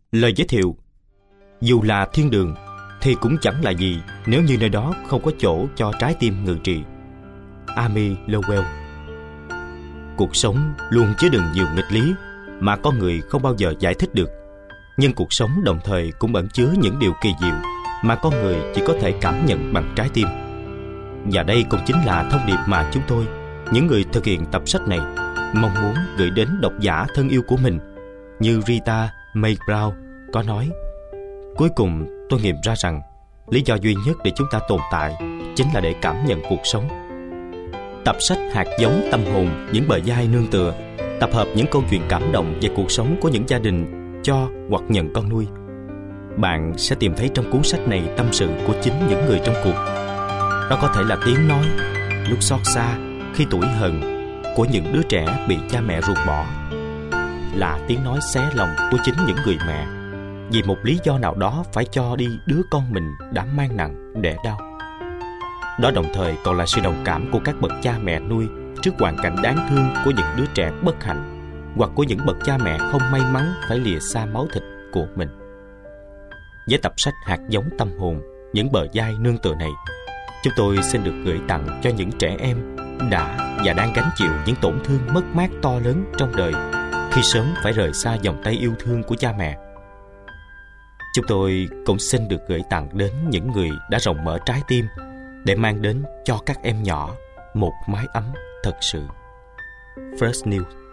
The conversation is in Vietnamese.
Lời giới thiệu: dù là thiên đường thì cũng chẳng là gì nếu như nơi đó không có chỗ cho trái tim ngự trị. Amy Lowell. Cuộc sống luôn chứa đựng nhiều nghịch lý mà con người không bao giờ giải thích được. Nhưng cuộc sống đồng thời cũng ẩn chứa những điều kỳ diệu mà con người chỉ có thể cảm nhận bằng trái tim. Và đây cũng chính là thông điệp mà chúng tôi, những người thực hiện tập sách này, mong muốn gửi đến độc giả thân yêu của mình. Như Rita Mae Brown có nói: cuối cùng tôi nghiệm ra rằng lý do duy nhất để chúng ta tồn tại chính là để cảm nhận cuộc sống. Tập sách Hạt giống tâm hồn, những bờ vai nương tựa tập hợp những câu chuyện cảm động về cuộc sống của những gia đình cho hoặc nhận con nuôi. Bạn sẽ tìm thấy trong cuốn sách này tâm sự của chính những người trong cuộc. Đó có thể là tiếng nói lúc xót xa khi tủi hờn của những đứa trẻ bị cha mẹ ruồng bỏ, là tiếng nói xé lòng của chính những người mẹ vì một lý do nào đó phải cho đi đứa con mình đã mang nặng đẻ đau. Đó đồng thời còn là sự đồng cảm của các bậc cha mẹ nuôi trước hoàn cảnh đáng thương của những đứa trẻ bất hạnh, hoặc của những bậc cha mẹ không may mắn phải lìa xa máu thịt của mình. Với tập sách Hạt giống tâm hồn, những bờ vai nương tựa này, chúng tôi xin được gửi tặng cho những trẻ em đã và đang gánh chịu những tổn thương mất mát to lớn trong đời khi sớm phải rời xa vòng tay yêu thương của cha mẹ. Chúng tôi cũng xin được gửi tặng đến những người đã rộng mở trái tim để mang đến cho các em nhỏ một mái ấm thật sự. First News.